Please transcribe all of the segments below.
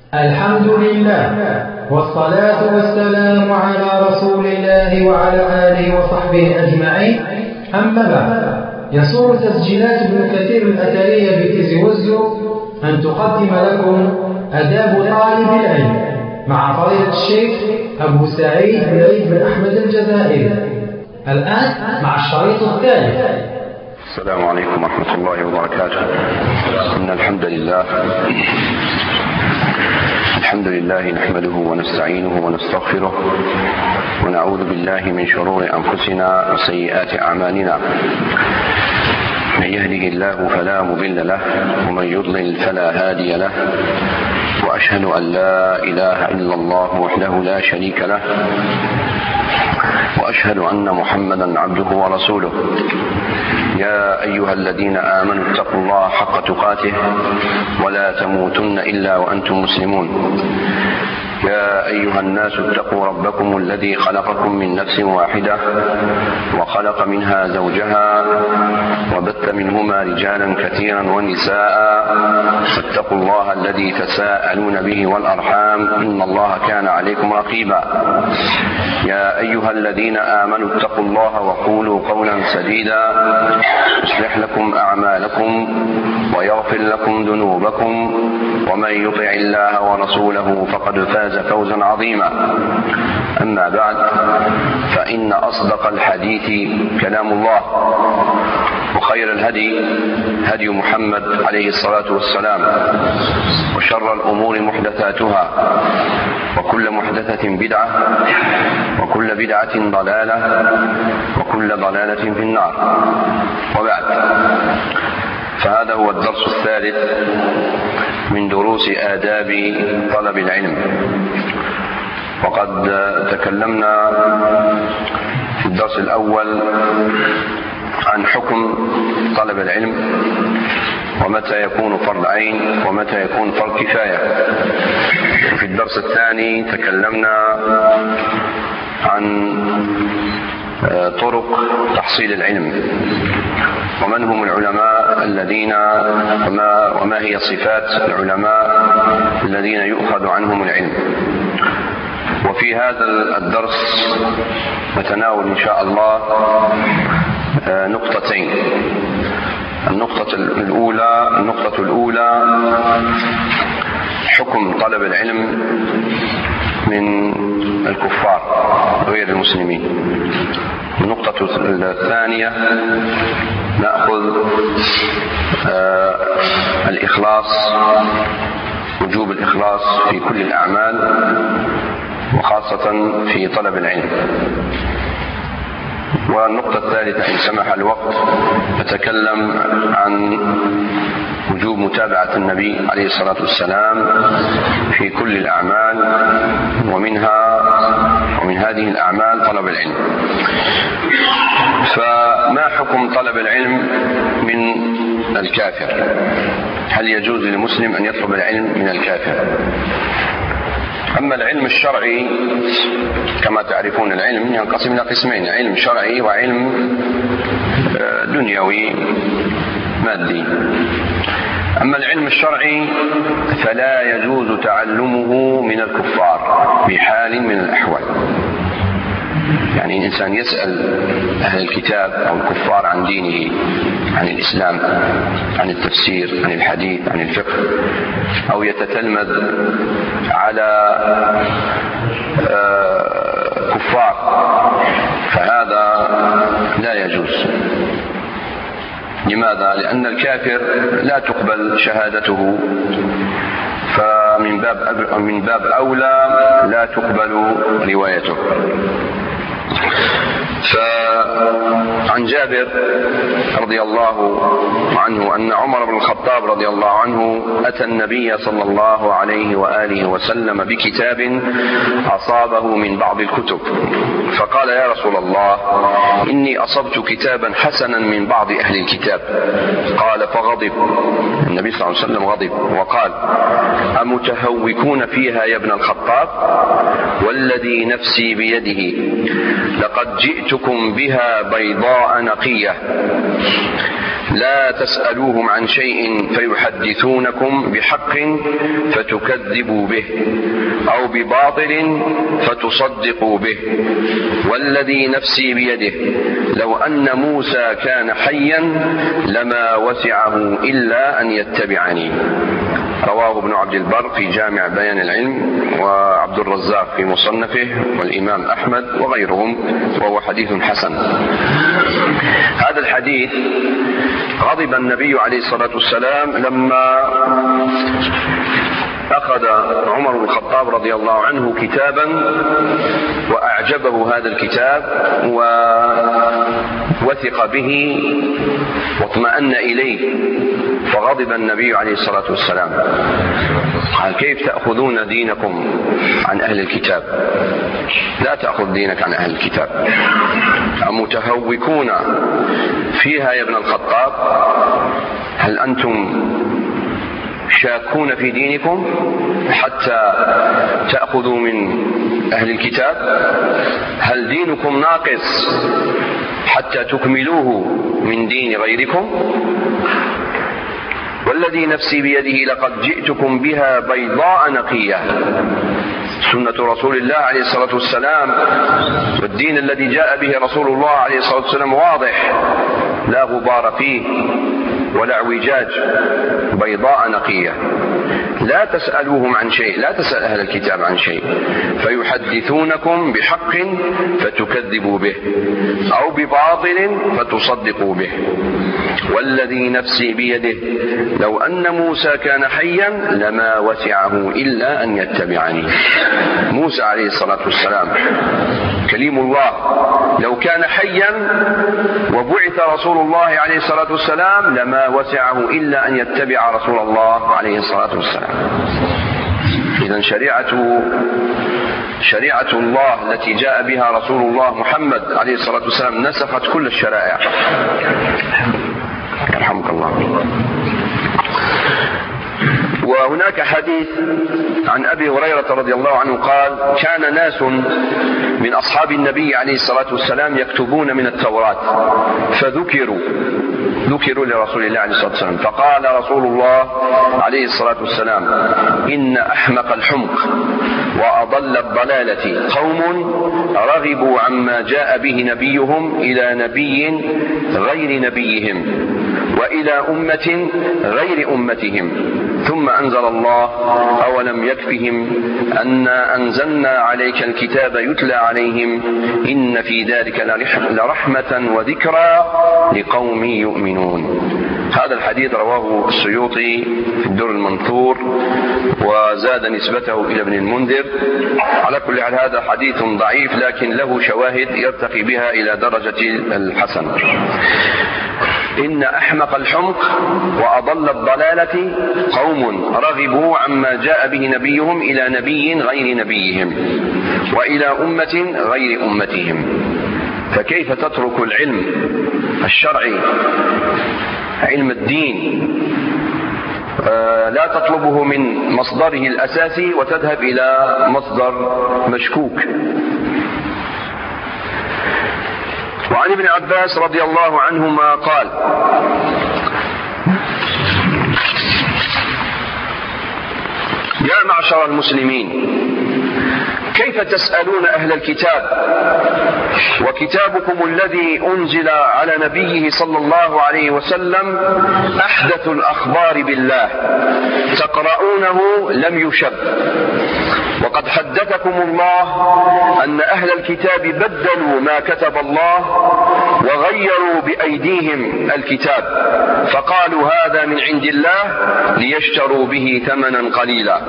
الحمد لله والصلاة والسلام على رسول الله وعلى آله وصحبه أجمعين. أما بعد، يسر تسجيلات ابن كثير الأثرية بتيز وزو أن تقدم لكم أداب طالب العلم مع فضيلة الشيخ أبو سعيد بن عيد بن أحمد الجزائري. الآن مع الشريط الثالث. السلام عليكم ورحمة الله وبركاته. إن الحمد لله نحمده ونستعينه ونستغفره ونعوذ بالله من شرور أنفسنا وسيئات أعمالنا. من يهده الله فلا مضل له ومن يضلل فلا هادي له، وأشهد أن لا إله إلا الله وحده لا شريك له، وأشهد أن محمدا عبده ورسوله. يا أيها الذين آمنوا اتقوا الله حق تقاته ولا تموتن إلا وأنتم مسلمون. يا أيها الناس اتقوا ربكم الذي خلقكم من نفس واحدة وخلق منها زوجها وبث منهما رجالا كثيرا ونساء، فاتقوا الله الذي تساءلون به والأرحام إن الله كان عليكم رقيبا. يا أيها الذين آمنوا اتقوا الله وقولوا قولا سديدا يصلح لكم أعمالكم ويغفر لكم ذنوبكم، ومن يطع الله ورسوله فقد فاز فوزا عظيما. أما بعد، فإن أصدق الحديث كلام الله، وخير الهدي هدي محمد عليه الصلاة والسلام، وشر الأمور محدثاتها، وكل محدثة بدعة، وكل بدعة ضلالة، وكل ضلالة في النار. وبعد، فهذا هو الدرس الثالث من دروس آداب طلب العلم. وقد تكلمنا في الدرس الأول عن حكم طلب العلم، ومتى يكون فرض عين ومتى يكون فرض كفاية. وفي الدرس الثاني تكلمنا عن طرق تحصيل العلم، ومن هم العلماء الذين وما هي صفات العلماء الذين يؤخذ عنهم العلم. وفي هذا الدرس نتناول إن شاء الله نقطتين. النقطة الأولى حكم طلب العلم من الكفار غير المسلمين. النقطة الثانية نأخذ الإخلاص، وجوب الإخلاص في كل الأعمال، وخاصة في طلب العلم. والنقطة الثالثة إن سمح الوقت نتكلم عن وجوب متابعة النبي عليه الصلاة والسلام في كل الأعمال، ومن هذه الأعمال طلب العلم. فما حكم طلب العلم من الكافر؟ هل يجوز للمسلم أن يطلب العلم من الكافر؟ أما العلم الشرعي كما تعرفون العلم ينقسم إلى قسمين: علم شرعي وعلم دنيوي مادي. أما العلم الشرعي فلا يجوز تعلمه من الكفار بحال من الأحوال. يعني الإنسان يسأل أهل الكتاب أو الكفار عن دينه، عن الإسلام، عن التفسير، عن الحديث، عن الفقه، أو يتتلمذ على كفار، فهذا لا يجوز. لماذا؟ لأن الكافر لا تقبل شهادته، فمن باب أولى لا تقبل روايته. فعن جابر رضي الله عنه أن عمر بن الخطاب رضي الله عنه أتى النبي صلى الله عليه وآله وسلم بكتاب أصابه من بعض الكتب، فقال: يا رسول الله، إني أصبت كتابا حسنا من بعض أهل الكتاب. قال فغضب النبي صلى الله عليه وسلم، غضب وقال: أمتهوكون فيها يا ابن الخطاب؟ والذي نفسي بيده لقد جئت جئتكم بها بيضاء نقية لا تسألوهم عن شيء فيحدثونكم بحق فتكذبوا به أو بباطل فتصدقوا به والذي نفسي بيده لو أن موسى كان حيا لما وسعه إلا أن يتبعني. رواه ابن عبد البر في جامع بيان العلم، وعبد الرزاق في مصنفه، والإمام أحمد وغيرهم، وهو حديث حسن. هذا الحديث غضب النبي عليه الصلاة والسلام لما أخذ عمر بن الخطاب رضي الله عنه كتابا وأعجبه هذا الكتاب ووثق به واطمأن إليه، فغضب النبي عليه الصلاة والسلام قال: كيف تأخذون دينكم عن أهل الكتاب؟ لا تأخذ دينك عن أهل الكتاب، أمتهوكون فيها يا ابن الخطاب؟ هل أنتم شاكون في دينكم حتى تأخذوا من أهل الكتاب؟ هل دينكم ناقص حتى تكملوه من دين غيركم؟ والذي نفسي بيده لقد جئتكم بها بيضاء نقية، سنة رسول الله عليه الصلاة والسلام، والدين الذي جاء به رسول الله عليه الصلاة والسلام واضح لا غبار فيه ولا اعوجاج، بيضاء نقية. لا تسألوهم عن شيء، لا تسأل أهل الكتاب عن شيء، فيحدثونكم بحق فتكذبوا به أو بباطل فتصدقوا به والذي نفسي بيده لو أن موسى كان حيا لما وسعه إلا أن يتبعني. موسى عليه الصلاة والسلام كليم الله، لو كان حيا وبعث رسول الله عليه الصلاة والسلام لما وسعه إلا أن يتبع رسول الله عليه الصلاة والسلام. إذن شريعة الله التي جاء بها رسول الله محمد عليه الصلاة والسلام نسخت كل الشرائع. رحمك الله. وهناك حديث عن أبي هريرة رضي الله عنه قال: كان ناس من أصحاب النبي عليه الصلاة والسلام يكتبون من التوراة فذكروا لرسول الله عليه الصلاة والسلام، فقال رسول الله عليه الصلاة والسلام: إن أحمق الحمق وأضل الضلالة قوم رغبوا عما جاء به نبيهم إلى نبي غير نبيهم وإلى أمة غير أمتهم، ثم أنزل الله: أولم يكفهم أنا أنزلنا عليك الكتاب يتلى عليهم إن في ذلك لرحمة وذكرى لقوم يؤمنون. هذا الحديث رواه السيوطي في الدر المنثور وزاد نسبته إلى ابن المنذر. على كل حال هذا حديث ضعيف لكن له شواهد يرتقي بها إلى درجة الحسن. إن أحمق الحمق وأضل الضلالة قوم رغبوا عما جاء به نبيهم إلى نبي غير نبيهم وإلى أمة غير أمتهم. فكيف تترك العلم الشرعي، علم الدين، لا تطلبه من مصدره الأساسي وتذهب إلى مصدر مشكوك؟ وعن ابن عباس رضي الله عنهما قال: يا معشر المسلمين، كيف تسألون أهل الكتاب وكتابكم الذي أنزل على نبيه صلى الله عليه وسلم أحدث الأخبار بالله تقرؤونه لم يشب، وقد حدثكم الله أن أهل الكتاب بدلوا ما كتب الله وغيروا بأيديهم الكتاب فقالوا هذا من عند الله ليشتروا به ثمنا قليلا.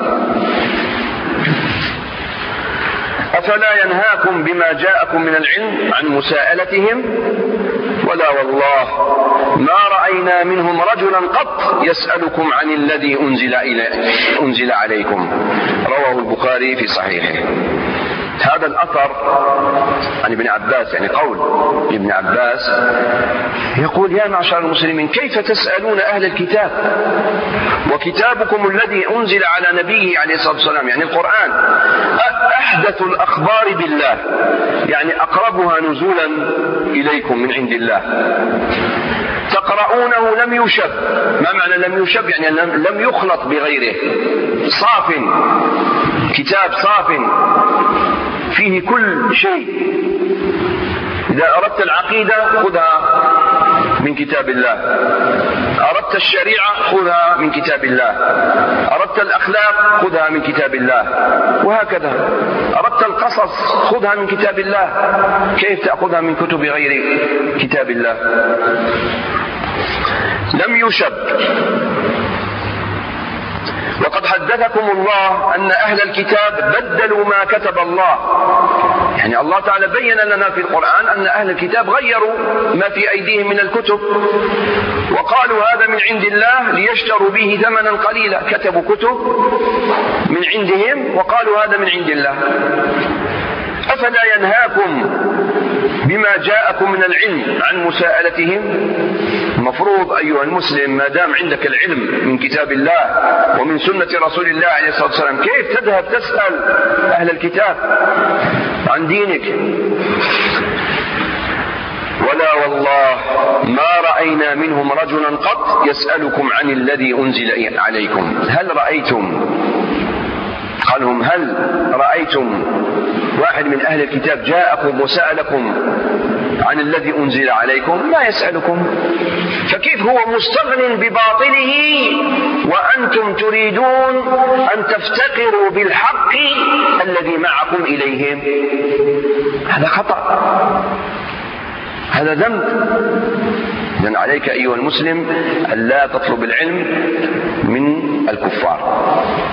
أفلا ينهاكم بما جاءكم من العلم عن مساءلتهم؟ ولا والله ما رأينا منهم رجلا قط يسألكم عن الذي أنزل عليكم. رواه البخاري في صحيحه. هذا الأثر عن ابن عباس، يعني قول ابن عباس يقول: يا معشر المسلمين، كيف تسألون أهل الكتاب وكتابكم الذي أنزل على نبيه عليه الصلاة والسلام، يعني القرآن، أحدث الأخبار بالله، يعني أقربها نزولا إليكم من عند الله، تقرؤونه لم يشب. ما معنى لم يشب؟ يعني لم يخلط بغيره، صاف، كتاب صاف فيه كل شيء. إذا أردت العقيدة خذها من كتاب الله، أردت الشريعة خذها من كتاب الله، أردت الأخلاق خذها من كتاب الله، وهكذا. أردت القصص خذها من كتاب الله، كيف تأخذها من كتب غير كتاب الله؟ لم يشب. وقد حدثكم الله أن أهل الكتاب بدلوا ما كتب الله، يعني الله تعالى بين لنا في القرآن أن أهل الكتاب غيروا ما في أيديهم من الكتب، وقالوا هذا من عند الله ليشتروا به ثمنا قليلا. كتبوا كتب من عندهم وقالوا هذا من عند الله. أفلا ينهاكم بما جاءكم من العلم عن مساءلتهم؟ المفروض أيها المسلم ما دام عندك العلم من كتاب الله ومن سنة رسول الله عليه الصلاة والسلام، كيف تذهب تسأل أهل الكتاب عن دينك؟ ولا والله ما رأينا منهم رجلا قط يسألكم عن الذي أنزل عليكم. هل رأيتم، قال لهم هل رأيتم واحد من أهل الكتاب جاءكم وسألكم عن الذي أنزل عليكم؟ ما يسألكم. فكيف هو مستغن بباطله وأنتم تريدون أن تفتقروا بالحق الذي معكم إليهم؟ هذا خطأ، هذا ذنب. إذن عليك أيها المسلم أن لا تطلب العلم من الكفار.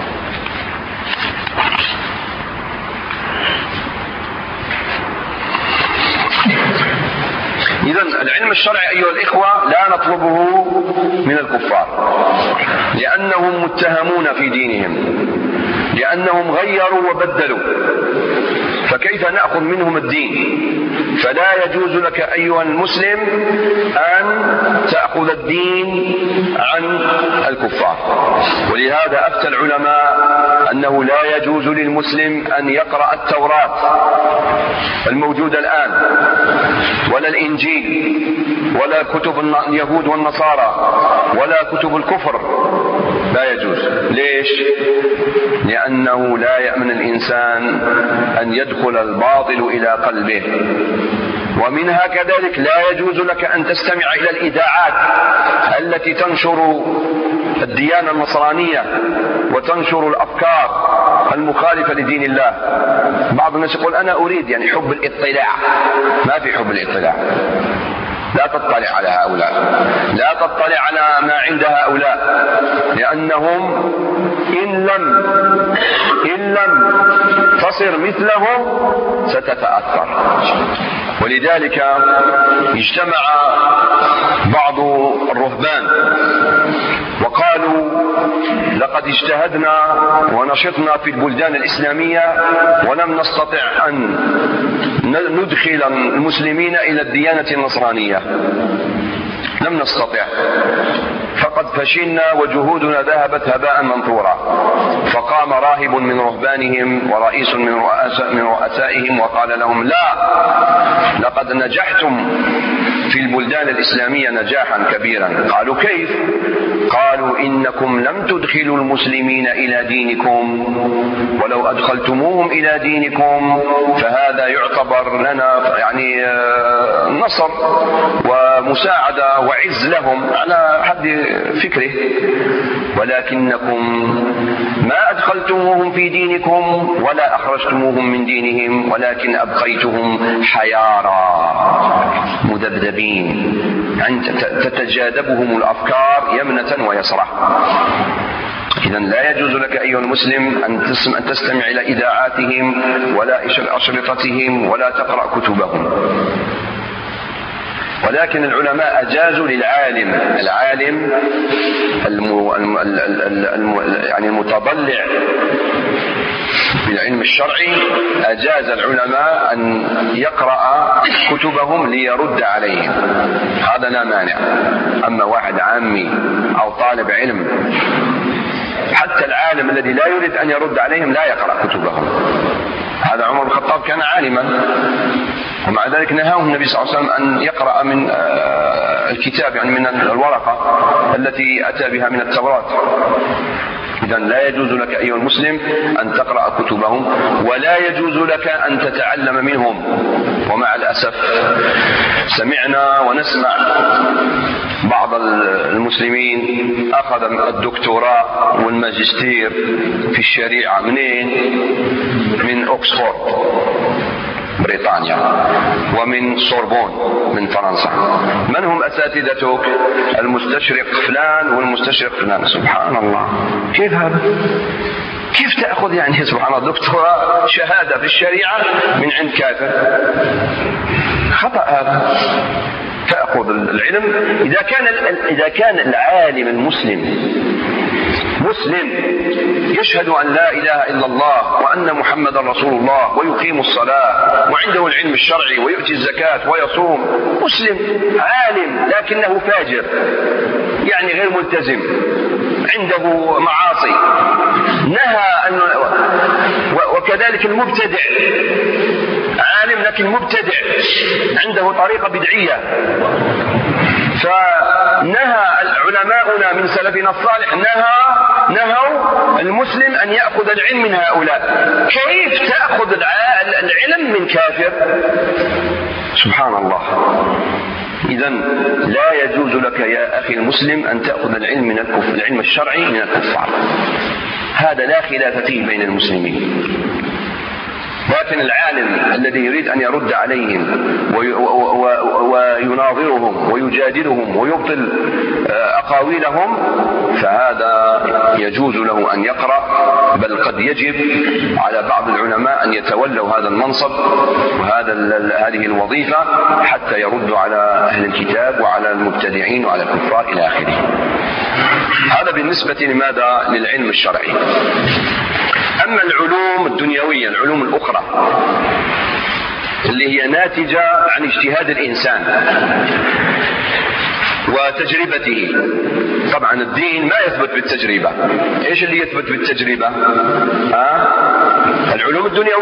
إذن العلم الشرعي أيها الإخوة لا نطلبه من الكفار، لأنهم متهمون في دينهم، لأنهم غيروا وبدلوا، فكيف نأخذ منهم الدين؟ فلا يجوز لك أيها المسلم أن تأخذ الدين عن الكفار. ولهذا أفتى العلماء أنه لا يجوز للمسلم أن يقرأ التوراة الموجودة الآن، ولا الإنجيل، ولا كتب اليهود والنصارى، ولا كتب الكفر، لا يجوز. ليش؟ لأنه لا يأمن الإنسان أن يدخل الباطل إلى قلبه. ومنها كذلك لا يجوز لك أن تستمع إلى الإذاعات التي تنشر الديانة النصرانية وتنشر الأفكار المخالفة لدين الله. بعض الناس يقول أنا أريد يعني حب الاطلاع. ما في حب الاطلاع. لا تطلع على هؤلاء، لا تطلع على ما عند هؤلاء، لأنهم إن لم تصر مثلهم ستتأثر. ولذلك اجتمع بعض الرهبان وقالوا لقد اجتهدنا ونشطنا في البلدان الإسلامية ولم نستطع أن ندخل المسلمين إلى الديانة النصرانية، لم نستطع، فقد فشلنا وجهودنا ذهبت هباء منثورا. فقام راهب من رهبانهم ورئيس من رؤسائهم وقال لهم لا، لقد نجحتم في البلدان الإسلامية نجاحا كبيرا. قالوا كيف؟ قالوا إنكم لم تدخلوا المسلمين إلى دينكم، ولو أدخلتموهم إلى دينكم فهذا يعتبر لنا يعني نصر ومساعدة وعز لهم على حد فكره، ولكنكم ما أدخلتموهم في دينكم ولا أخرجتموهم من دينهم، ولكن أبقيتهم حيارى مذبذبين تتجاذبهم الأفكار يمنة ويسرى. إذن لا يجوز لك أيها المسلم أن تستمع إلى إذاعاتهم ولا أشرطتهم ولا تقرأ كتبهم. ولكن العلماء أجازوا للعالم يعني المتضلع بالعلم العلم الشرعي أجاز العلماء أن يقرأ كتبهم ليرد عليهم، هذا لا مانع. أما واحد عامي أو طالب علم، حتى العالم الذي لا يريد أن يرد عليهم لا يقرأ كتبهم. هذا عمر بن الخطاب كان عالما، ومع ذلك نهاه النبي صلى الله عليه وسلم أن يقرأ من الكتاب، يعني من الورقة التي أتى بها من التوراة. إذن لا يجوز لك أيها المسلم أن تقرأ كتبهم، ولا يجوز لك أن تتعلم منهم. ومع الأسف سمعنا ونسمع بعض المسلمين أخذ الدكتوراه والماجستير في الشريعة منين؟ من أكسفورد بريطانيا، ومن سوربون من فرنسا. من هم أساتذتك؟ المستشرق فلان والمستشرق فلان. سبحان الله، كيف هذا؟ كيف تأخذ يعني سبحان الله دكتوراه شهادة في الشريعة من عند كافر؟ خطأ هذا. تأخذ العلم إذا كان العالم المسلم يشهد أن لا إله إلا الله وأن محمد رسول الله ويقيم الصلاة وعنده العلم الشرعي ويؤتي الزكاة ويصوم، مسلم عالم لكنه فاجر، يعني غير ملتزم، عنده معاصي، نهى أن وكذلك المبتدع، عالم لكن مبتدع عنده طريقة بدعية. فنهى علماؤنا من سلفنا الصالح نهوا المسلم أن يأخذ العلم من هؤلاء. كيف تأخذ العلم من كافر؟ سبحان الله. إذن لا يجوز لك يا أخي المسلم أن تأخذ العلم من الكفر، العلم الشرعي من الكفار، هذا لا خلاف فيه بين المسلمين. لكن العالم الذي يريد أن يرد عليهم ويناظرهم ويجادلهم ويبطل أقاويلهم، فهذا يجوز له أن يقرأ، بل قد يجب على بعض العلماء أن يتولوا هذا المنصب وهذه الوظيفة حتى يردوا على أهل الكتاب وعلى المبتدعين وعلى الكفار إلى آخره. هذا بالنسبة لماذا؟ للعلم الشرعي. أما العلوم الدنيوية، العلوم الأخرى اللي هي ناتجة عن اجتهاد الإنسان وتجربته، طبعا الدين ما يثبت بالتجربة. ايش اللي يثبت بالتجربة؟ العلوم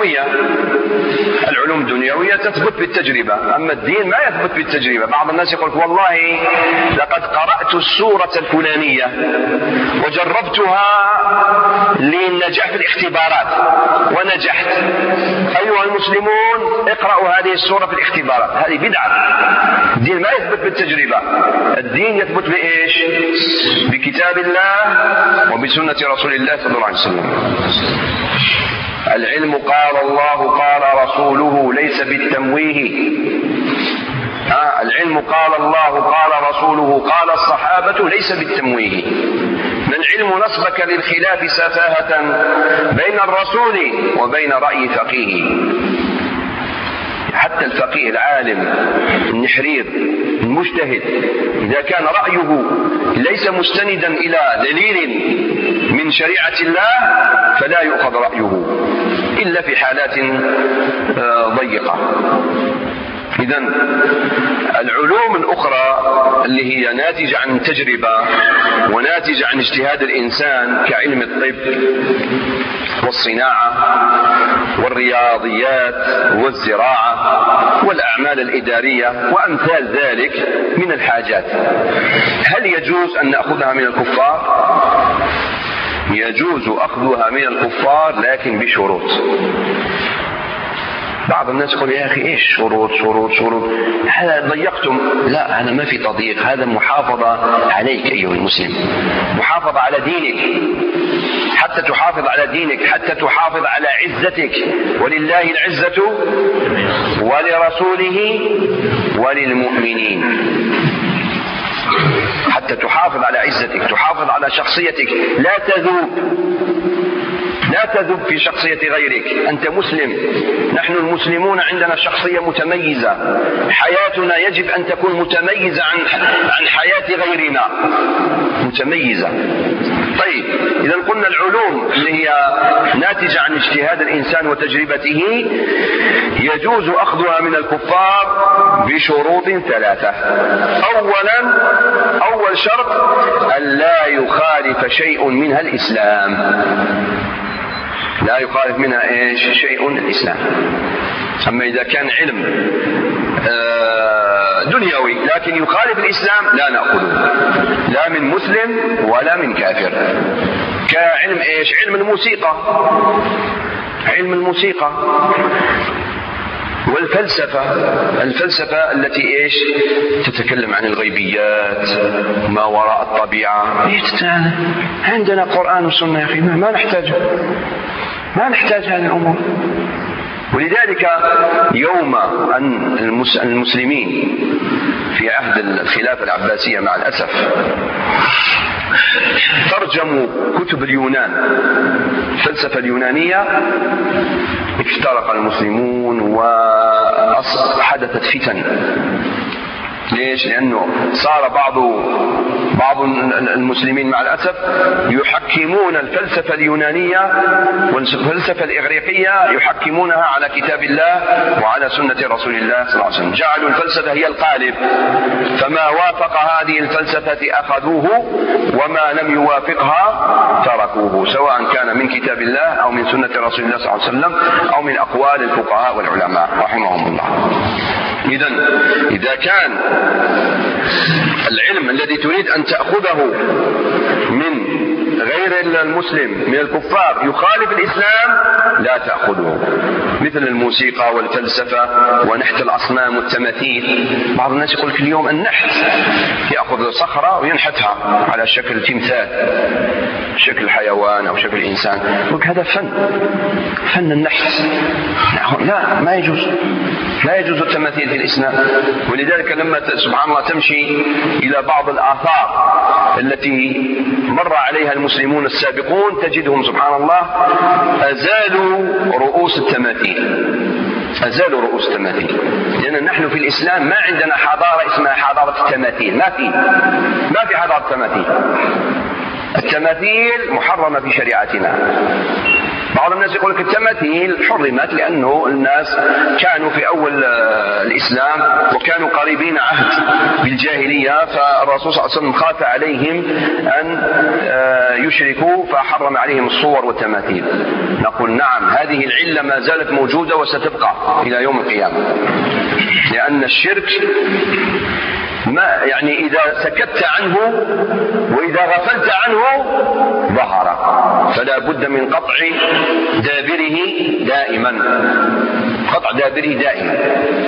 الدنيوية تثبت بالتجربة، أما الدين ما يثبت بالتجربة. بعض الناس يقول والله لقد قرأت السورة الفلانية وجربتها للنجاح في الاختبارات ونجحت. أيها المسلمون اقرأوا هذه السورة في الاختبارات، هذه بدعة. الدين ما يثبت بالتجربة، الدين يثبت بإيش؟ بكتاب الله وبسنة رسول الله صلى الله عليه وسلم. العلم قال الله قال رسوله ليس بالتمويه. العلم قال الله قال رسوله قال الصحابة ليس بالتمويه. من علم نصبك للخلاف سفاهة بين الرسول وبين رأي فقيه. حتى الفقيه العالم النحرير المجتهد إذا كان رأيه ليس مستندا إلى دليل من شريعة الله فلا يؤخذ رأيه إلا في حالات ضيقة. إذن العلوم الأخرى اللي هي ناتجة عن تجربة وناتجة عن اجتهاد الإنسان كعلم الطب والصناعة والرياضيات والزراعة والأعمال الإدارية وأمثال ذلك من الحاجات، هل يجوز أن نأخذها من الكفار؟ يجوز أخذها من الكفار لكن بشروط. بعض الناس يقول يا أخي إيش شروط هذا ضيقتم. لا، هذا ما في تضييق، هذا محافظة عليك أيها المسلم، محافظة على دينك، حتى تحافظ على دينك، حتى تحافظ على عزتك. ولله العزة ولرسوله وللمؤمنين. حتى تحافظ على عزتك، تحافظ على شخصيتك، لا تذوب في شخصية غيرك. أنت مسلم، نحن المسلمون عندنا شخصية متميزة، حياتنا يجب أن تكون متميزة عن حياة غيرنا، متميزة. طيب، إذا قلنا العلوم اللي هي ناتجة عن اجتهاد الإنسان وتجربته يجوز أخذها من الكفار بشروط 3. أول شرط أن لا يخالف شيء منها الإسلام، لا يخالف منها شيء الإسلام. أما إذا كان علم دنيوي لكن يخالف الإسلام لا نأخذه، لا من مسلم ولا من كافر. كعلم علم الموسيقى، علم الموسيقى والفلسفة التي تتكلم عن الغيبيات ما وراء الطبيعة. عندنا قرآن وسنة يا أخي، ما نحتاج هذه الأمور. ولذلك يوم أن المسلمين في عهد الخلافة العباسية مع الأسف ترجموا كتب اليونان، الفلسفة اليونانية، افترق المسلمون وحدثت فتن. ليش؟ لأنه صار بعض المسلمين مع الأسف يحكمون الفلسفة اليونانية والفلسفة الإغريقية يحكمونها على كتاب الله وعلى سنة رسول الله صلى الله عليه وسلم. جعلوا الفلسفة هي القالب، فما وافق هذه الفلسفة أخذوه وما لم يوافقها تركوه، سواء كان من كتاب الله أو من سنة رسول الله صلى الله عليه وسلم أو من أقوال الفقهاء والعلماء رحمهم الله. إذا كان العلم الذي تريد أن تأخذه من غير المسلم من الكفار يخالف الإسلام لا تأخذه، مثل الموسيقى والفلسفة ونحت الأصنام والتماثيل. بعض الناس يقول لك اليوم النحت، يأخذ صخرة وينحتها على شكل تمثال، شكل حيوان أو شكل إنسان، يقول هذا فن النحت. لا، ما يجوز، لا يجوز التماثيل في الإسلام. ولذلك لما سبحان الله تمشي إلى بعض الآثار التي مر عليها المسلمون السابقون تجدهم سبحان الله أزالوا رؤوس التماثيل، أزالوا رؤوس التماثيل. لأن نحن في الإسلام ما عندنا حضارة اسمها حضارة التماثيل، ما في حضارة التماثيل. التماثيل محرمة في شريعتنا. بعض الناس يقول لك التماثيل حرمت لأنه الناس كانوا في أول الإسلام وكانوا قريبين عهد بالجاهلية، فالرسول صلى الله عليه وسلم خاف عليهم أن يشركوا فحرم عليهم الصور والتماثيل. نقول نعم، هذه العلة ما زالت موجودة وستبقى إلى يوم القيامة، لأن الشرك إذا سكت عنه وإذا غفلت عنه ظهر، فلا بد من قطع دابره دائما، قطع دابره دائما.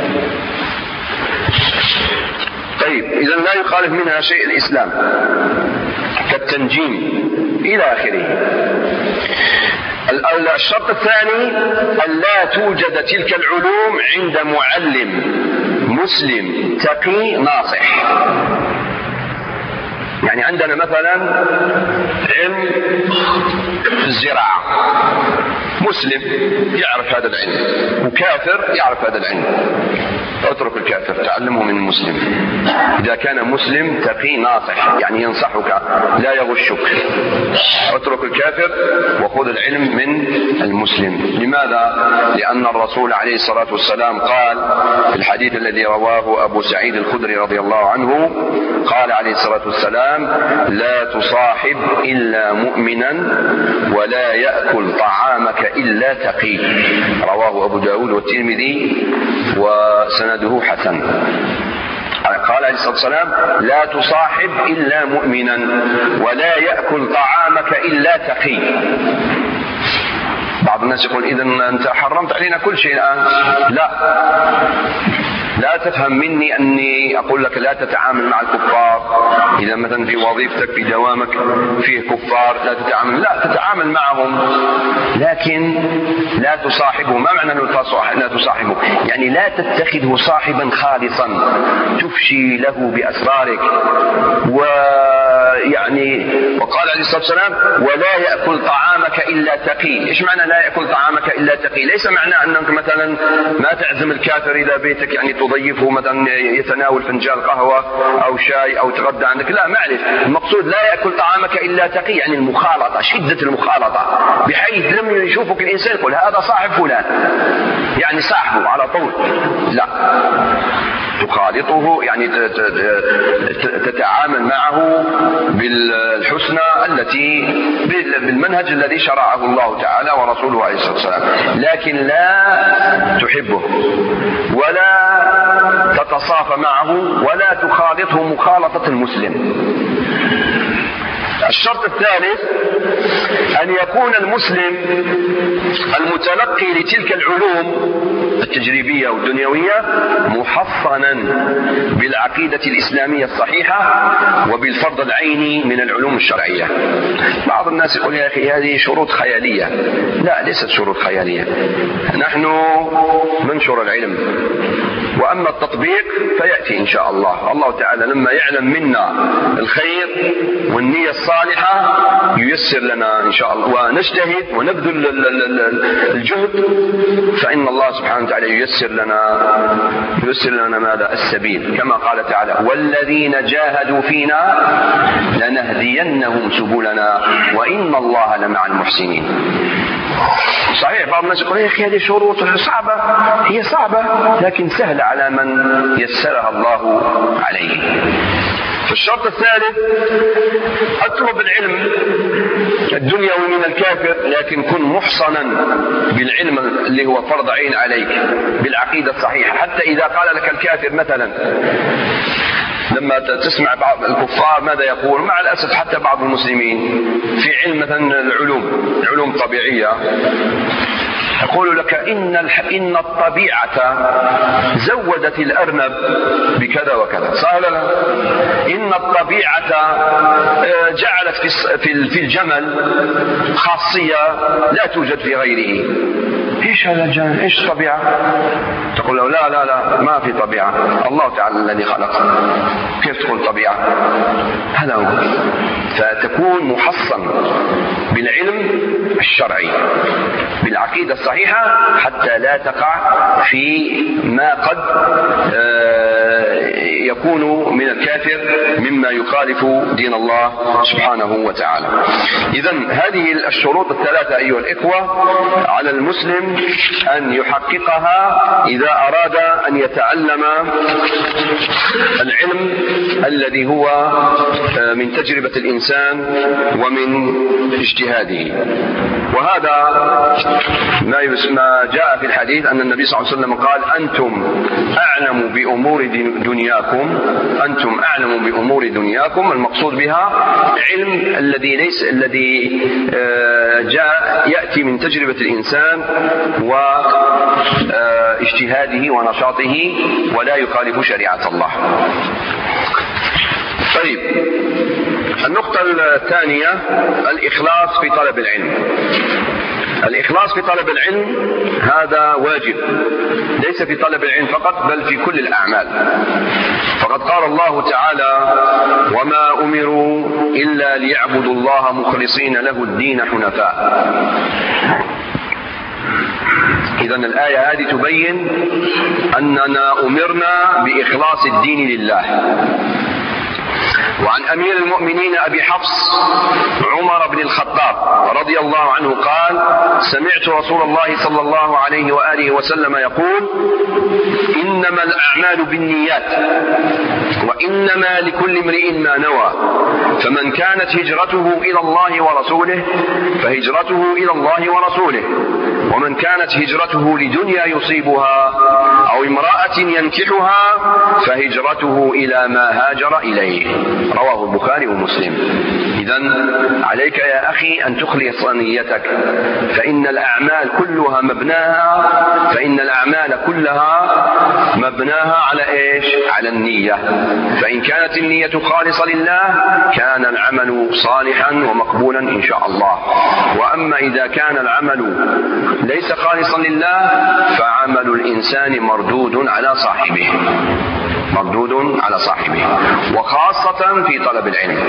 طيب، إذا لا يخالف منها شيء الإسلام كالتنجيم إلى آخره. الشرط الثاني أن لا توجد تلك العلوم عند معلم مسلم تقي ناصح. يعني عندنا مثلا علم في الزراعة، مسلم يعرف هذا العلم وكافر يعرف هذا العلم، اترك الكافر تعلمه من المسلم. إذا كان مسلم تقي ناصح يعني ينصحك لا يغشك، اترك الكافر وخذ العلم من المسلم. لماذا؟ لأن الرسول عليه الصلاة والسلام قال في الحديث الذي رواه أبو سعيد الخدري رضي الله عنه، قال عليه الصلاة والسلام: لا تصاحب إلا مؤمنا ولا يأكل طعامك إلا تقي. رواه أبو داود والترمذي وسنده حسن. قال عليه الصلاة والسلام: لا تصاحب إلا مؤمنا ولا يأكل طعامك إلا تقي. بعض الناس يقول: إذن أنت حرمت علينا كل شيء الآن. لا تفهم مني أني أقول لك لا تتعامل مع الكفار. إذا مثلا في وظيفتك في دوامك فيه كفار لا تتعامل، لا تتعامل معهم، لكن لا تصاحبه. ما معنى لا تصاحبه؟ يعني لا تتخذه صاحبا خالصا تفشي له بأسرارك. وقال عليه الصلاة والسلام ولا يأكل طعامك إلا تقي. إيش معنى لا يأكل طعامك إلا تقي؟ ليس معنى أنك مثلا ما تعزم الكافر إلى بيتك، يعني تضيفه مثلا يتناول فنجان قهوة أو شاي أو تغدى عندك، لا، معلش. المقصود لا يأكل طعامك إلا تقي، يعني المخالطة، شدة المخالطة، بحيث لم يشوفك الإنسان يقول هذا صاحب فلان، يعني صاحبه على طول. لا، تخالطه يعني تتعامل معه بالحسنى التي بالمنهج الذي شرعه الله تعالى ورسوله عليه الصلاة والسلام، لكن لا تحبه ولا تتصافى معه ولا تخالطه مخالطة المسلم. الشرط الثالث أن يكون المسلم المتلقي لتلك العلوم التجريبية والدنيوية محصنا بالعقيدة الإسلامية الصحيحة وبالفرض العيني من العلوم الشرعية. بعض الناس يقول يا أخي هذه شروط خيالية. لا، ليست شروط خيالية. نحن ننشر العلم، وأما التطبيق فيأتي إن شاء الله. الله تعالى لما يعلم منا الخير والنية الصالحة ييسر لنا إن شاء الله، ونجتهد ونبذل الجهد، فإن الله سبحانه وتعالى ييسر لنا ماذا؟ السبيل، كما قال تعالى والذين جاهدوا فينا لنهدينهم سبلنا وإن الله لمع المحسنين. صحيح بعض الناس يقول يا أخي هذه شروط صعبة. هي صعبة لكن سهلة على من يسرها الله عليه. فالشرط الثالث اطلب العلم الدنيوي من الكافر، لكن كن محصنا بالعلم اللي هو فرض عين عليك بالعقيدة الصحيحة. حتى إذا قال لك الكافر مثلا، لما تسمع بعض الكفار ماذا يقول، مع الأسف حتى بعض المسلمين في علم مثلا العلوم الطبيعية، يقول لك إن الطبيعة زودت الأرنب بكذا وكذا، صح ولا لا؟ إن الطبيعة جعلت في الجمل خاصية لا توجد في غيره. إيش هذا الجمل؟ إيش الطبيعة؟ تقول له لا ما في طبيعة، الله تعالى الذي خلقه، كيف تقول طبيعة؟ هذا هو. فتكون محصن بالعلم الشرعي بالعقيدة الصحيحة حتى لا تقع في ما قد يكون من الكافر مما يخالف دين الله سبحانه وتعالى. إذن هذه الشروط الثلاثة أيها الإخوة على المسلم أن يحققها إذا أراد أن يتعلم العلم الذي هو من تجربة الإنسان ومن اجتهاده. وهذا ما جاء في الحديث أن النبي صلى الله عليه وسلم قال أنتم أعلم بأمور دنياكم. المقصود بها علم الذي جاء يأتي من تجربة الإنسان واجتهاده ونشاطه ولا يخالف شريعة الله. طيب، النقطة الثانية الإخلاص في طلب العلم. الإخلاص في طلب العلم هذا واجب، ليس في طلب العلم فقط بل في كل الأعمال. فقد قال الله تعالى وما أمروا إلا ليعبدوا الله مخلصين له الدين حنفاء. إذن الآية هذه تبين أننا أمرنا بإخلاص الدين لله. وعن أمير المؤمنين أبي حفص عمر بن الخطاب رضي الله عنه قال سمعت رسول الله صلى الله عليه وآله وسلم يقول إنما الأعمال بالنيات وإنما لكل امرئ ما نوى فمن كانت هجرته إلى الله ورسوله فهجرته إلى الله ورسوله ومن كانت هجرته لدنيا يصيبها أو امرأة ينكحها فهجرته إلى ما هاجر إليه. رواه البخاري ومسلم. إذن عليك يا أخي أن تخلص نيتك، فإن الأعمال كلها مبناها على إيش؟ على النية. فإن كانت النية خالصة لله كان العمل صالحا ومقبولا إن شاء الله. وأما إذا كان العمل ليس خالصا لله فعمل الإنسان مردود على صاحبه، وخاصة في طلب العلم.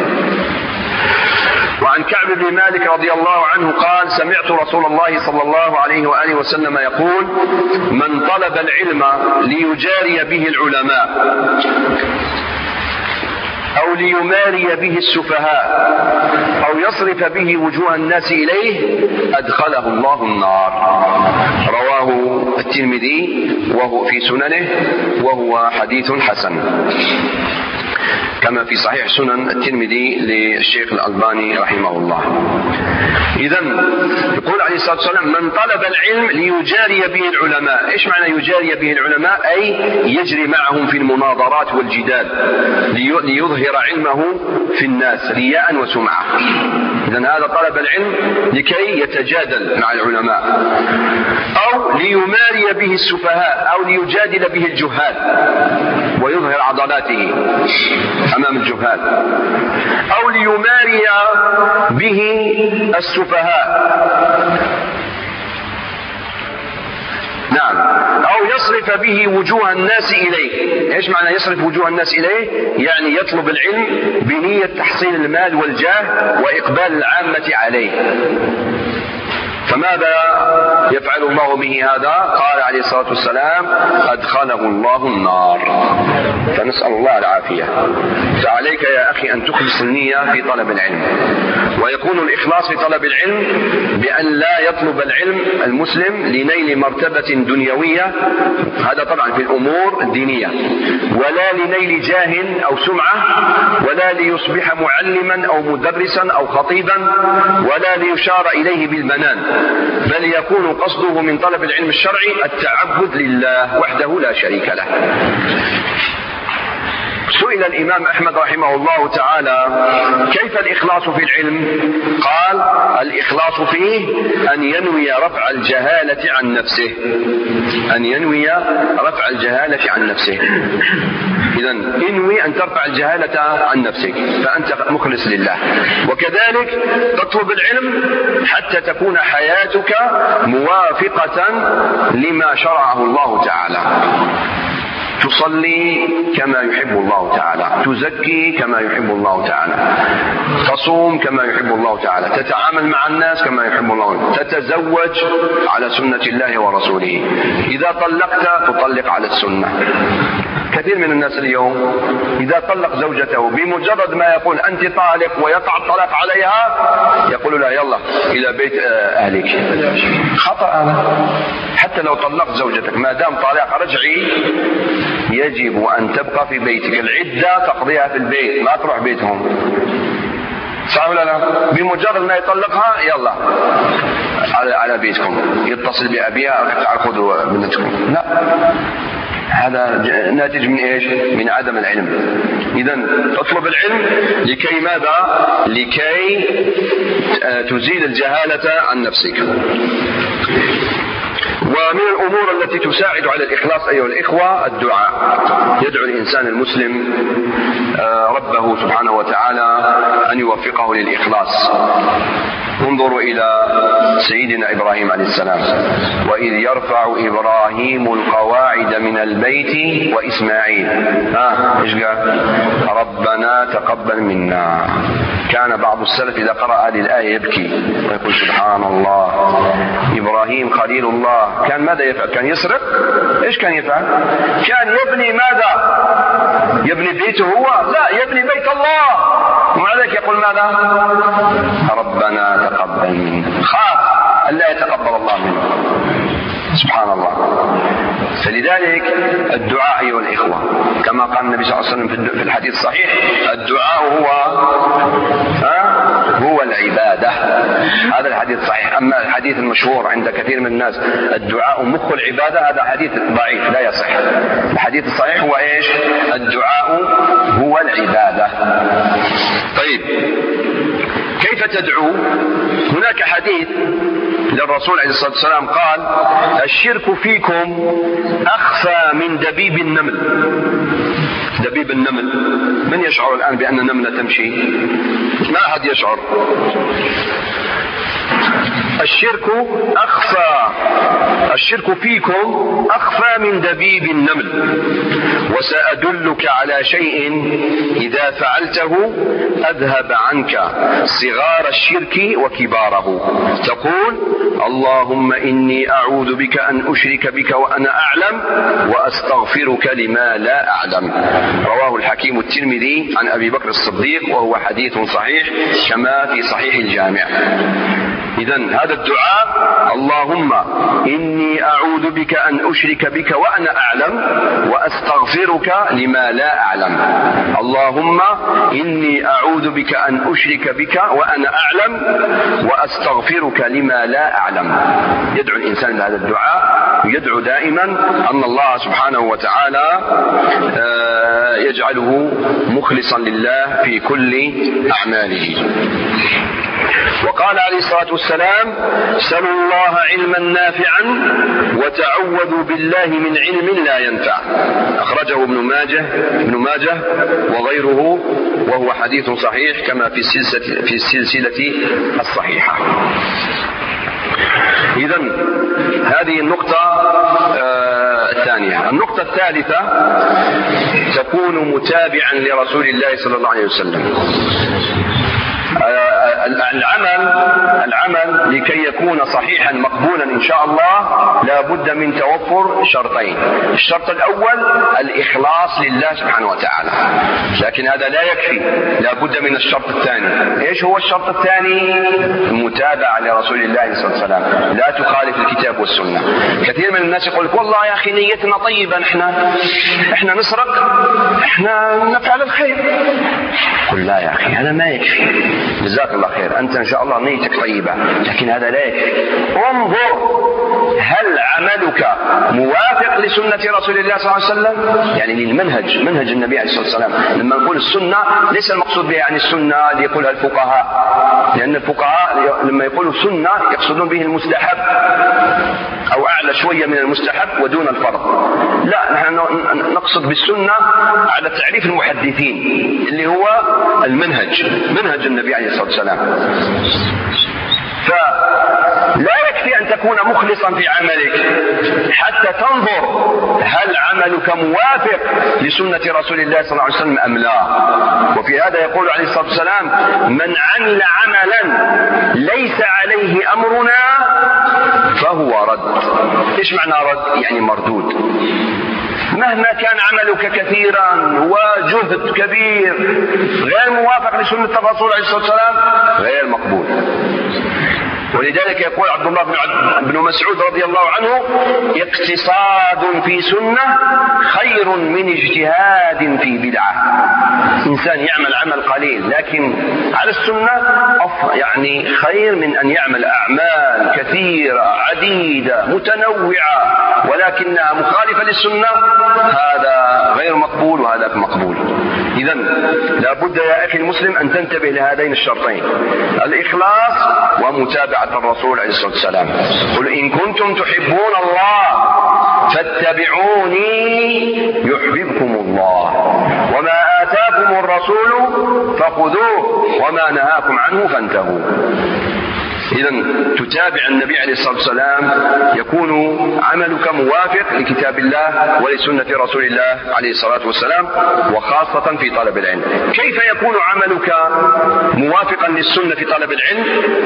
وعن كعب بن مالك رضي الله عنه قال: سمعت رسول الله صلى الله عليه وآله وسلم يقول: من طلب العلم ليجاري به العلماء أو ليماري به السفهاء أو يصرف به وجوه الناس إليه أدخله الله النار. رواه الترمذي وهو في سننه وهو حديث حسن، كما في صحيح سنن الترمذي للشيخ الألباني رحمه الله. إذن يقول عليه الصلاة والسلام: من طلب العلم ليجاري به العلماء. إيش معنى يجاري به العلماء؟ أي يجري معهم في المناظرات والجدال ليظهر علمه في الناس رياء وسمعة. إذن هذا طلب العلم لكي يتجادل مع العلماء، أو ليماري به السفهاء، أو ليجادل به الجهال ويظهر عضلاته أمام الجهال، أو ليماري به السفهاء، نعم، أو يصرف به وجوه الناس إليه. إيش معنى يصرف وجوه الناس إليه؟ يعني يطلب العلم بنية تحصيل المال والجاه وإقبال العامة عليه. فماذا يفعل الله به هذا؟ قال عليه الصلاة والسلام: أدخله الله النار. فنسأل الله العافية. فعليك يا أخي أن تخلص النية في طلب العلم، ويكون الإخلاص في طلب العلم بأن لا يطلب العلم المسلم لنيل مرتبة دنيوية، هذا طبعا في الأمور الدينية، ولا لنيل جاه أو سمعة، ولا ليصبح معلما أو مدرسا أو خطيبا، ولا ليشار إليه بالبنان، بل يكون قصده من طلب العلم الشرعي التعبد لله وحده لا شريك له. سئل الإمام أحمد رحمه الله تعالى: كيف الإخلاص في العلم؟ قال: الإخلاص فيه أن ينوي رفع الجهالة عن نفسه. إذن انوي أن ترفع الجهالة عن نفسك فأنت مخلص لله. وكذلك تطلب العلم حتى تكون حياتك موافقة لما شرعه الله تعالى. تصلي كما يحب الله تعالى، تزكي كما يحب الله تعالى، تصوم كما يحب الله تعالى، تتعامل مع الناس كما يحب الله، تتزوج على سنة الله ورسوله، إذا طلقت تطلق على السنة. كثير من الناس اليوم إذا طلق زوجته بمجرد ما يقول أنت طالق ويقع الطلاق عليها يقول لا يلا إلى بيت أهلك. خطأ هذا. حتى لو طلقت زوجتك ما دام طلاق رجعي يجب أن تبقى في بيتك، العدة تقضيها في البيت، ما تروح بيتهم. صح ولا لا؟ بمجرد ما يطلقها يلا على بيتكم، يتصل بأبيها تعال خذوا بنتكم. لا، هذا ناتج من إيش؟ من عدم العلم. إذن اطلب العلم لكي ماذا؟ لكي تزيل الجهالة عن نفسك. ومن الأمور التي تساعد على الإخلاص أيها الإخوة الدعاء. يدعو الإنسان المسلم ربه سبحانه وتعالى أن يوفقه للإخلاص. انظروا إلى سيدنا إبراهيم عليه السلام: وإذ يرفع إبراهيم القواعد من البيت وإسماعيل إيش قال؟ ربنا تقبل منا. كان بعض السلف إذا قرأ هذه الآية يبكي ويقول سبحان الله، إبراهيم خليل الله كان ماذا يفعل؟ كان يسرق؟ إيش كان يفعل؟ كان يبني ماذا؟ يبني بيته هو؟ لا، يبني بيت الله. ومع ذلك يقول ماذا؟ ربنا تقبل منا. خاف ألا يتقبل الله منه. سبحان الله. فلذلك الدعاء أيها الإخوة كما قال النبي صلى الله عليه وسلم في الحديث الصحيح: الدعاء هو هو العبادة. هذا الحديث صحيح. أما الحديث المشهور عند كثير من الناس الدعاء مخ العبادة، هذا حديث ضعيف لا يصح. الحديث الصحيح هو إيش؟ الدعاء هو العبادة. طيب كيف تدعو؟ هناك حديث للرسول عليه الصلاة والسلام قال: الشرك فيكم أخفى من دبيب النمل. دبيب النمل، من يشعر الآن بأن النملة تمشي؟ ما أحد يشعر. الشرك فيكم أخفى من دبيب النمل، وسأدلك على شيء إذا فعلته أذهب عنك صغار الشرك وكباره. تقول: اللهم إني أعوذ بك أن أشرك بك وأنا أعلم وأستغفرك لما لا أعلم. رواه الحكيم الترمذي عن أبي بكر الصديق، وهو حديث صحيح كما في صحيح الجامع. إذن هذا الدعاء: اللهم إني أعوذ بك أن أشرك بك وأنا أعلم وأستغفرك لما لا أعلم. اللهم إني أعوذ بك أن أشرك بك وأنا أعلم وأستغفرك لما لا أعلم. يدعو الإنسان بهذا الدعاء، يدعو دائما أن الله سبحانه وتعالى يجعله مخلصا لله في كل أعماله. وقال عليه الصلاة والسلام: سلوا الله علما نافعا وتعوذوا بالله من علم لا ينفع. أخرجه ابن ماجه وغيره، وهو حديث صحيح كما في السلسلة الصحيحة. إذن هذه النقطة الثانية. النقطة الثالثة: تكون متابعا لرسول الله صلى الله عليه وسلم. العمل لكي يكون صحيحا مقبولا إن شاء الله لا بد من توفر شرطين. الشرط الأول الإخلاص لله سبحانه وتعالى، لكن هذا لا يكفي، لا بد من الشرط الثاني. إيش هو الشرط الثاني؟ المتابعة لرسول الله صلى الله عليه وسلم، لا تخالف الكتاب والسنة. كثير من الناس يقول: والله يا أخي نيتنا طيبة، إحنا نسرق، إحنا نفعل الخير. قل: لا يا أخي، هذا ما يكفي. جزاك الله خير، أنت إن شاء الله نيتك طيبة، لكن هذا لا يكفي. انظر هل عملك موافق لسنة رسول الله صلى الله عليه وسلم؟ يعني للمنهج، منهج النبي عليه الصلاة والسلام. لما نقول السنة ليس المقصود بها يعني السنة اللي يقولها الفقهاء، لأن الفقهاء لما يقولوا سنة يقصدون به المستحب أو أعلى شوية من المستحب ودون الفرض. لا، نحن نقصد بالسنة على تعريف المحدثين اللي هو المنهج، منهج النبي عليه الصلاة والسلام. فلا يكفي أن تكون مخلصا في عملك حتى تنظر هل عملك موافق لسنة رسول الله صلى الله عليه وسلم أم لا. وفي هذا يقول عليه الصلاة والسلام: من عمل عملا ليس عليه أمرنا فهو رد. إيش معنى رد؟ يعني مردود. مهما كان عملك كثيرا وجهد كبير غير موافق لسنة الرسول عليه الصلاة والسلام غير مقبول. ولذلك يقول عبد الله بن مسعود رضي الله عنه: اقتصاد في سنة خير من اجتهاد في بدعة. إنسان يعمل عمل قليل لكن على السنة يعني خير من أن يعمل أعمال كثيرة عديدة متنوعة ولكنها مخالفة للسنة، هذا غير مقبول وهذا مقبول. إذن لا بد يا أخي المسلم أن تنتبه لهذين الشرطين: الإخلاص ومتابعة الرسول عليه الصلاة والسلام. قل إن كنتم تحبون الله فاتبعوني يحببكم الله، وما آتاكم الرسول فخذوه وما نهاكم عنه فانتهوا. إذن تتابع النبي عليه الصلاة والسلام، يكون عملك موافق لكتاب الله ولسنة رسول الله عليه الصلاة والسلام، وخاصة في طلب العلم. كيف يكون عملك موافقا للسنة في طلب العلم؟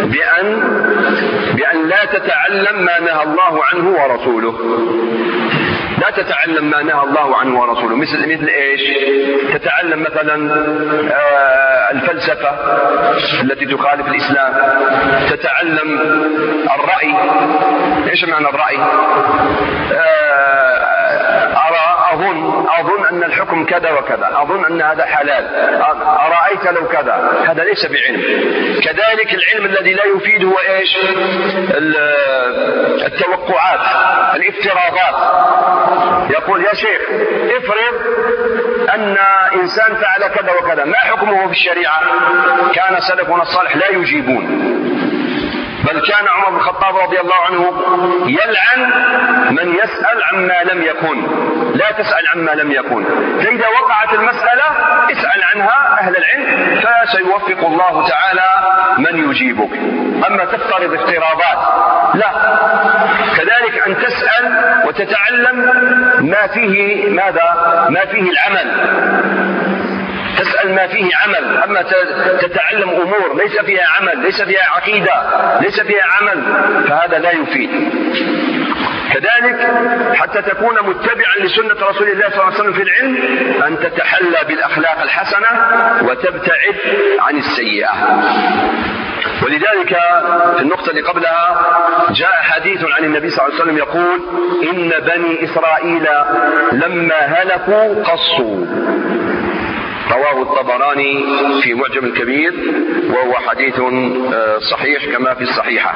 بأن لا تتعلم ما نهى الله عنه ورسوله. لا تتعلم ما نهى الله عنه ورسوله. مثل إيش؟ تتعلم مثلا الفلسفة التي تخالف الإسلام، تتعلم الرأي. إيش معنى الرأي؟ أظن أن الحكم كذا وكذا، أظن أن هذا حلال، أرأيت لو كذا، هذا ليس بعلم. كذلك العلم الذي لا يفيد هو إيش؟ التوقعات، الافتراضات. يقول يا شيخ افرض أن إنسان فعل كذا وكذا، ما حكمه في الشريعة؟ كان سلفنا الصالح لا يجيبون، بل كان عمر بن الخطاب رضي الله عنه يلعن من يسأل عما لم يكن. لا تسأل عما لم يكن، فإذا وقعت المسألة اسأل عنها أهل العلم فسيوفق الله تعالى من يجيبك. أما تفترض افتراضات لا. كذلك أن تسأل وتتعلم ما فيه ماذا؟ ما فيه العمل، تسأل ما فيه عمل. أما تتعلم أمور ليس فيها عمل، ليس فيها عقيدة، ليس فيها عمل، فهذا لا يفيد. كذلك حتى تكون متبعا لسنة رسول الله صلى الله عليه وسلم في العلم أن تتحلى بالأخلاق الحسنة وتبتعد عن السيئة. ولذلك في النقطة اللي قبلها جاء حديث عن النبي صلى الله عليه وسلم يقول إن بني إسرائيل لما هلكوا قصوا. رواه الطبراني في معجم الكبير، وهو حديث صحيح كما في الصحيحة.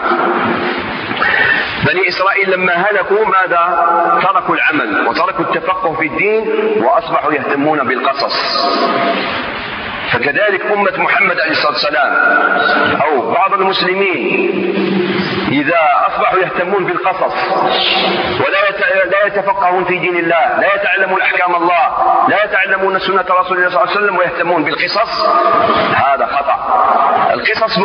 بني إسرائيل لما هلكوا ماذا؟ تركوا العمل وتركوا التفقه في الدين وأصبحوا يهتمون بالقصص. فكذلك أمة محمد عليه الصلاة والسلام أو بعض المسلمين إذا أصبحوا يهتمون بالقصص ولا يتفقهون في دين الله، لا يتعلمون أحكام الله، لا يتعلمون سنة رسول الله صلى الله عليه وسلم ويهتمون بالقصص، هذا خطأ. القصص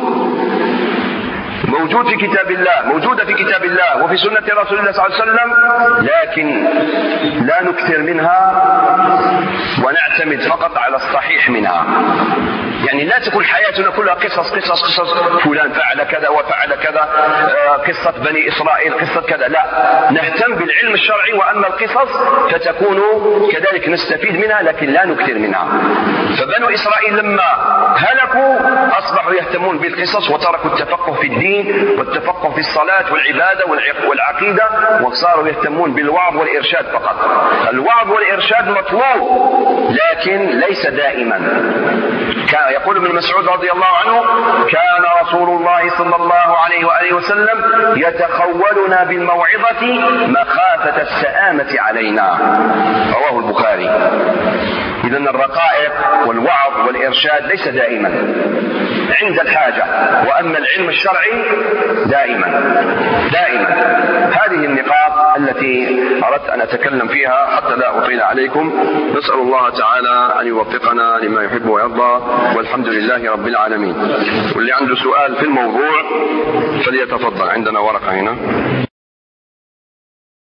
موجود في كتاب الله، موجودة في كتاب الله وفي سنة رسول الله صلى الله عليه وسلم، لكن لا نكثر منها ونعتمد فقط على الصحيح منها. يعني لا تكون حياتنا كلها قصص قصص قصص، فلان فعل كذا وفعل كذا، قصة بني إسرائيل، قصة كذا، لا. نهتم بالعلم الشرعي، وأما القصص فتكون كذلك نستفيد منها لكن لا نكثر منها. فبنو إسرائيل لما هلكوا أصبحوا يهتمون بالقصص وتركوا التفقه في الدين والتفقه في الصلاة والعبادة والعقيدة، وصاروا يهتمون بالوعظ والإرشاد فقط. الوعظ والإرشاد مطلوب لكن ليس دائما. كان يقول ابن مسعود رضي الله عنه كان رسول الله صلى الله عليه وآله وسلم يتخولنا بالموعظة مخافة السآمة علينا. رواه البخاري. إذن الرقائق والوعظ والإرشاد ليس دائما، عند الحاجة، وأما العلم الشرعي دائما. هذه النقاط التي أردت أن أتكلم فيها حتى لا أطيل عليكم. نسأل الله تعالى أن يوفقنا لما يحب ويرضى، والحمد لله رب العالمين. واللي عنده سؤال في الموضوع فليتفضل، عندنا ورقة هنا.